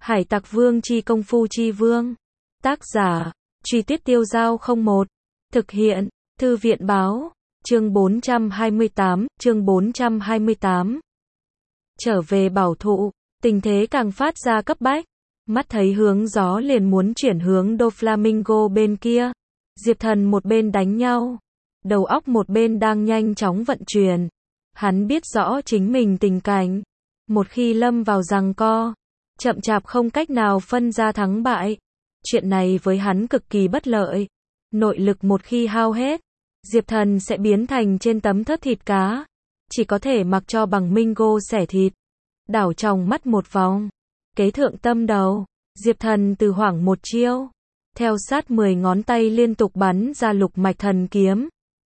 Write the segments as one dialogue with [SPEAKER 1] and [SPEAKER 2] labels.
[SPEAKER 1] Hải Tặc Vương chi công phu chi vương. Tác giả, Truy Tuyết Tiêu Dao 01. Thực hiện, Thư viện Báo. Chương 428. Trở về bảo thụ, tình thế càng phát ra cấp bách. Mắt thấy hướng gió liền muốn chuyển hướng Doflamingo bên kia. Diệp Thần một bên đánh nhau, đầu óc một bên đang nhanh chóng vận chuyển. Hắn biết rõ chính mình tình cảnh. Một khi lâm vào giằng co, chậm chạp không cách nào phân ra thắng bại. Chuyện này với hắn cực kỳ bất lợi. Nội lực một khi hao hết, Diệp Thần sẽ biến thành trên tấm thớt thịt cá. Chỉ có thể mặc cho bằng Mingo xẻ thịt. Đảo tròng mắt một vòng. Kế thượng tâm đầu, Diệp Thần từ hoảng một chiêu. Theo sát 10 ngón tay liên tục bắn ra lục mạch thần kiếm.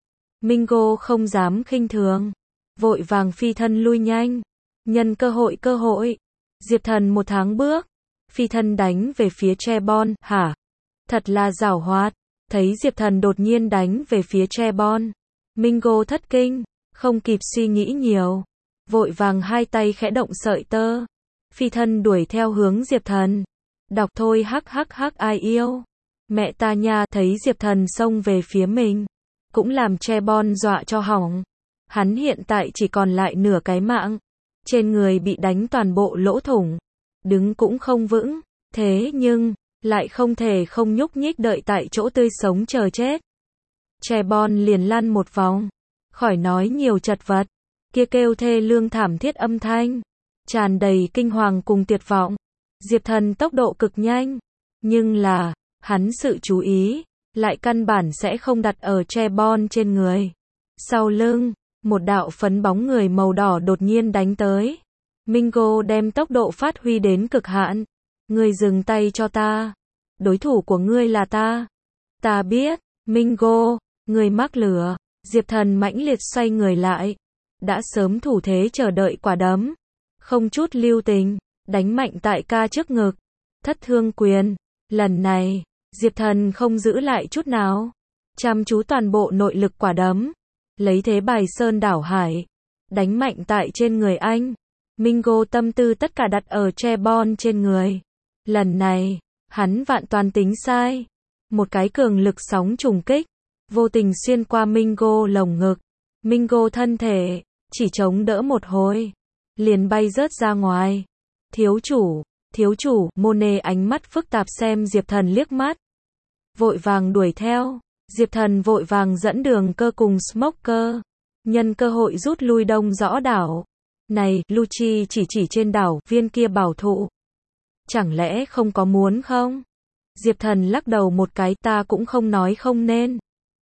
[SPEAKER 1] Mingo không dám khinh thường. Vội vàng phi thân lui nhanh. Nhân cơ hội. Diệp Thần một tháng bước. Phi thân đánh về phía Trebon. Hả? Thật là giảo hoạt. Thấy Diệp Thần đột nhiên đánh về phía Trebon. Mingo thất kinh. Không kịp suy nghĩ nhiều. Vội vàng hai tay khẽ động sợi tơ. Phi thân đuổi theo hướng Diệp Thần. Đọc thôi hắc ai yêu. Mẹ ta nha, thấy Diệp Thần xông về phía mình. Cũng làm Trebon dọa cho hỏng. Hắn hiện tại chỉ còn lại nửa cái mạng. Trên người bị đánh toàn bộ lỗ thủng. Đứng cũng không vững. Thế nhưng, lại không thể không nhúc nhích đợi tại chỗ tươi sống chờ chết. Trebon liền lăn một vòng. Khỏi nói nhiều chật vật. Kia kêu thê lương thảm thiết âm thanh. Tràn đầy kinh hoàng cùng tuyệt vọng. Diệp Thần tốc độ cực nhanh. Nhưng là, hắn sự chú ý, lại căn bản sẽ không đặt ở Trebon trên người. Sau lưng, một đạo phấn bóng người màu đỏ đột nhiên đánh tới. Mingo đem tốc độ phát huy đến cực hạn. Ngươi dừng tay cho ta. Đối thủ của ngươi là ta. Ta biết, Mingo, ngươi mắc lửa. Diệp Thần mãnh liệt xoay người lại. Đã sớm thủ thế chờ đợi quả đấm. Không chút lưu tình, đánh mạnh tại ca trước ngực. Thất thương quyền. Lần này, Diệp Thần không giữ lại chút nào. Chăm chú toàn bộ nội lực quả đấm. Lấy thế bài sơn đảo hải. Đánh mạnh tại trên người anh. Mingo tâm tư tất cả đặt ở Trebon trên người. Lần này, hắn vạn toàn tính sai. Một cái cường lực sóng trùng kích. Vô tình xuyên qua Mingo lồng ngực. Mingo thân thể, chỉ chống đỡ một hồi. Liền bay rớt ra ngoài. Thiếu chủ, Monet ánh mắt phức tạp xem Diệp Thần liếc mắt. Vội vàng đuổi theo. Diệp Thần vội vàng dẫn Đường Cơ cùng Smoker. Nhân cơ hội rút lui đông rõ đảo. Này, Lucci chỉ trên đảo, viên kia bảo thụ. Chẳng lẽ không có muốn không? Diệp Thần lắc đầu một cái, ta cũng không nói không nên.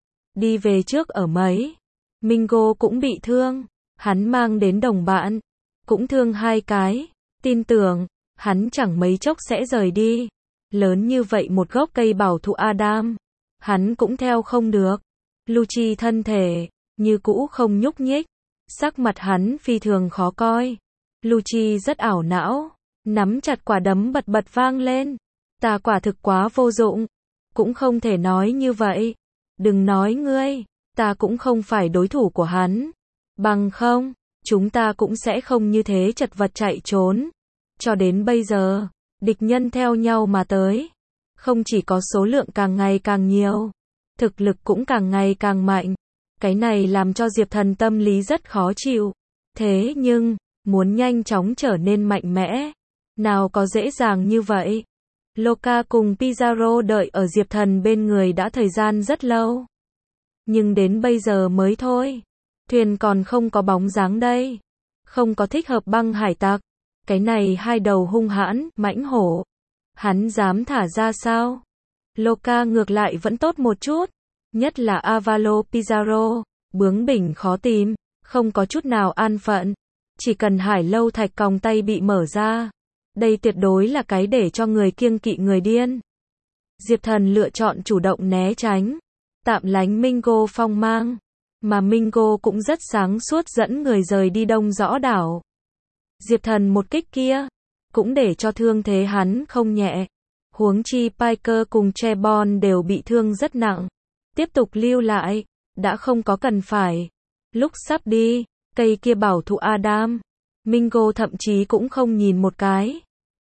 [SPEAKER 1] Đi về trước ở mấy. Mingo cũng bị thương. Hắn mang đến đồng bạn. Cũng thương hai cái. Tin tưởng, hắn chẳng mấy chốc sẽ rời đi. Lớn như vậy một gốc cây bảo thụ Adam. Hắn cũng theo không được. Lucci thân thể, như cũ không nhúc nhích. Sắc mặt hắn phi thường khó coi. Lucci rất ảo não. Nắm chặt quả đấm bật vang lên. Ta quả thực quá vô dụng. Cũng không thể nói như vậy. Đừng nói ngươi. Ta cũng không phải đối thủ của hắn. Bằng không, chúng ta cũng sẽ không như thế chật vật chạy trốn. Cho đến bây giờ, địch nhân theo nhau mà tới. Không chỉ có số lượng càng ngày càng nhiều, thực lực cũng càng ngày càng mạnh. Cái này làm cho Diệp Thần tâm lý rất khó chịu. Thế nhưng, muốn nhanh chóng trở nên mạnh mẽ, nào có dễ dàng như vậy. Loka cùng Pizarro đợi ở Diệp Thần bên người đã thời gian rất lâu. Nhưng đến bây giờ mới thôi. Thuyền còn không có bóng dáng đây. Không có thích hợp băng hải tặc. Cái này hai đầu hung hãn, mãnh hổ. Hắn dám thả ra sao? Loka ngược lại vẫn tốt một chút. Nhất là Avalo Pizarro. Bướng bỉnh khó tìm. Không có chút nào an phận. Chỉ cần hải lâu thạch còng tay bị mở ra. Đây tuyệt đối là cái để cho người kiêng kỵ người điên. Diệp Thần lựa chọn chủ động né tránh. Tạm lánh Mingo phong mang. Mà Mingo cũng rất sáng suốt dẫn người rời đi đông rõ đảo. Diệp Thần một kích kia, cũng để cho thương thế hắn không nhẹ. Huống chi Piker cùng Trebon đều bị thương rất nặng. Tiếp tục lưu lại, đã không có cần phải. Lúc sắp đi, cây kia bảo thụ Adam, Mingo thậm chí cũng không nhìn một cái.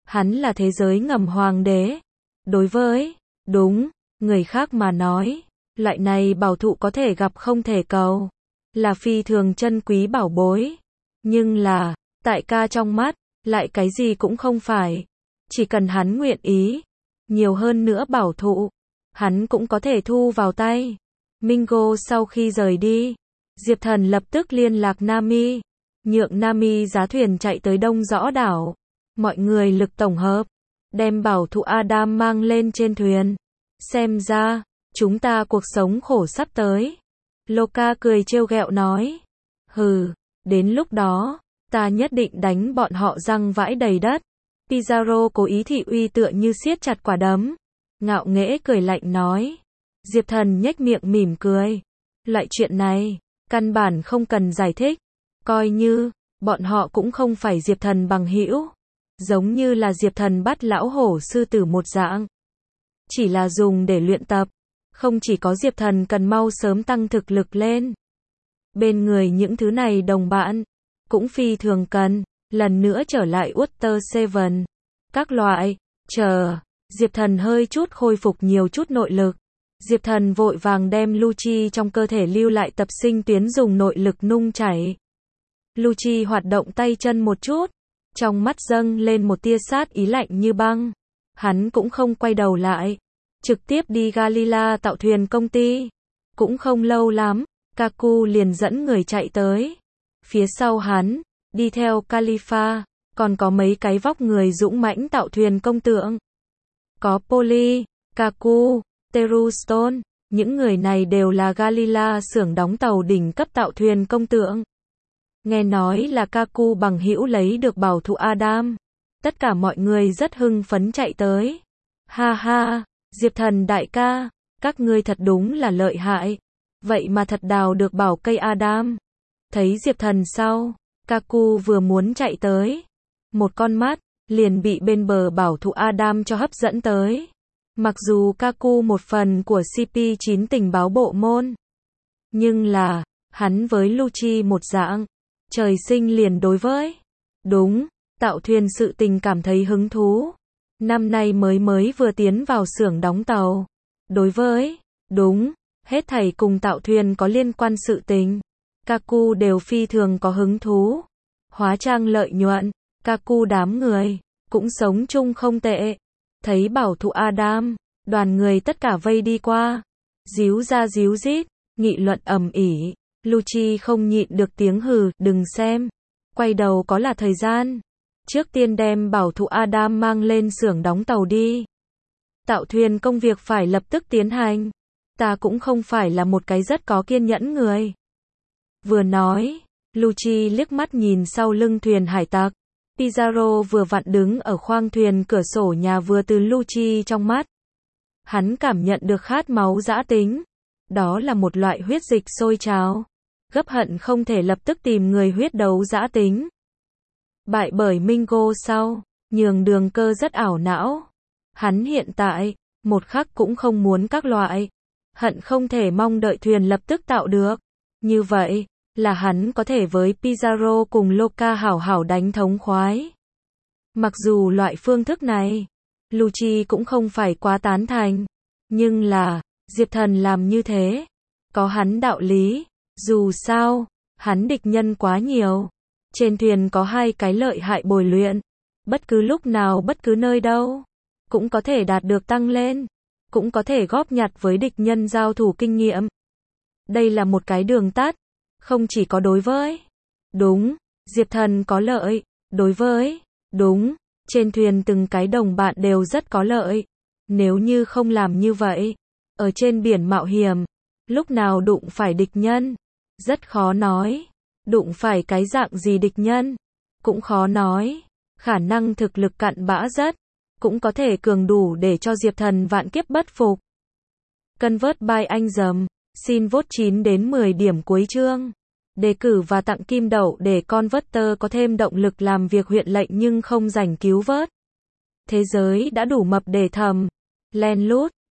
[SPEAKER 1] Hắn là thế giới ngầm hoàng đế. Đối với, đúng, người khác mà nói, loại này bảo thụ có thể gặp không thể cầu, là phi thường chân quý bảo bối. Nhưng là, tại ca trong mắt, lại cái gì cũng không phải. Chỉ cần hắn nguyện ý, nhiều hơn nữa bảo thụ, hắn cũng có thể thu vào tay. Mingo sau khi rời đi, Diệp Thần lập tức liên lạc Nami, nhượng Nami giá thuyền chạy tới Đông Rõ đảo. Mọi người lực tổng hợp, đem bảo thụ Adam mang lên trên thuyền. Xem ra, chúng ta cuộc sống khổ sắp tới. Loka cười trêu ghẹo nói. Hừ, đến lúc đó, ta nhất định đánh bọn họ răng vãi đầy đất. Pizarro cố ý thị uy tựa như siết chặt quả đấm. Ngạo nghễ cười lạnh nói. Diệp Thần nhếch miệng mỉm cười. Loại chuyện này, căn bản không cần giải thích. Coi như, bọn họ cũng không phải Diệp Thần bằng hữu. Giống như là Diệp Thần bắt lão hổ sư tử một dạng. Chỉ là dùng để luyện tập. Không chỉ có Diệp Thần cần mau sớm tăng thực lực lên. Bên người những thứ này đồng bạn, cũng phi thường cần, lần nữa trở lại Water Seven. Các loại, Diệp Thần hơi chút khôi phục nhiều chút nội lực. Diệp Thần vội vàng đem Lucci trong cơ thể lưu lại tập sinh tuyến dùng nội lực nung chảy. Lucci hoạt động tay chân một chút, trong mắt dâng lên một tia sát ý lạnh như băng. Hắn cũng không quay đầu lại, trực tiếp đi Galila tạo thuyền công ty. Cũng không lâu lắm, Kaku liền dẫn người chạy tới. Phía sau hắn, đi theo Khalifa, còn có mấy cái vóc người dũng mãnh tạo thuyền công tượng. Có Polly, Kaku, Terustone, những người này đều là Galila xưởng đóng tàu đỉnh cấp tạo thuyền công tượng. Nghe nói là Kaku bằng hữu lấy được bảo thụ Adam. Tất cả mọi người rất hưng phấn chạy tới. Ha ha, Diệp Thần đại ca, các ngươi thật đúng là lợi hại. Vậy mà thật đào được bảo cây Adam. Thấy Diệp Thần sau, Kaku vừa muốn chạy tới. Một con mắt, liền bị bên bờ bảo thụ Adam cho hấp dẫn tới. Mặc dù Kaku một phần của CP9 tình báo bộ môn. Nhưng là, hắn với Lucci một dạng. Trời sinh liền đối với. Đúng, tạo thuyền sự tình cảm thấy hứng thú. Năm nay mới vừa tiến vào xưởng đóng tàu. Đối với, đúng, hết thảy cùng tạo thuyền có liên quan sự tình. Kaku đều phi thường có hứng thú. Hóa trang lợi nhuận, Kaku đám người, cũng sống chung không tệ. Thấy bảo thụ Adam, đoàn người tất cả vây đi qua. Díu ra díu dít, nghị luận ầm ĩ. Lucci không nhịn được tiếng hừ, đừng xem. Quay đầu có là thời gian. Trước tiên đem bảo thụ Adam mang lên xưởng đóng tàu đi. Tạo thuyền công việc phải lập tức tiến hành. Ta cũng không phải là một cái rất có kiên nhẫn người. Vừa nói, Lucci liếc mắt nhìn sau lưng thuyền hải tặc. Pizarro vừa vặn đứng ở khoang thuyền cửa sổ nhà vừa từ Lucci trong mắt. Hắn cảm nhận được khát máu dã tính. Đó là một loại huyết dịch sôi trào. Gấp hận không thể lập tức tìm người huyết đấu dã tính. Bại bởi Mingo sau, nhường Đường Cơ rất ảo não. Hắn hiện tại, một khắc cũng không muốn các loại. Hận không thể mong đợi thuyền lập tức tạo được. Như vậy, là hắn có thể với Pizarro cùng Loka hảo hảo đánh thống khoái. Mặc dù loại phương thức này, Lucci cũng không phải quá tán thành. Nhưng là, Diệp Thần làm như thế, có hắn đạo lý. Dù sao, hắn địch nhân quá nhiều. Trên thuyền có hai cái lợi hại bồi luyện. Bất cứ lúc nào bất cứ nơi đâu, cũng có thể đạt được tăng lên. Cũng có thể góp nhặt với địch nhân giao thủ kinh nghiệm. Đây là một cái đường tắt. Không chỉ có đối với. Đúng, Diệp Thần có lợi. Đối với. Đúng, trên thuyền từng cái đồng bạn đều rất có lợi. Nếu như không làm như vậy, ở trên biển mạo hiểm, lúc nào đụng phải địch nhân, rất khó nói. Đụng phải cái dạng gì địch nhân, cũng khó nói. Khả năng thực lực cặn bã rất, cũng có thể cường đủ để cho Diệp Thần vạn kiếp bất phục. Convert by anh dầm, xin vote 9 đến 10 điểm cuối chương. Đề cử và tặng kim đậu để Converter có thêm động lực làm việc huyện lệnh nhưng không rảnh cứu vớt. Thế giới đã đủ mập để thầm. Len lút.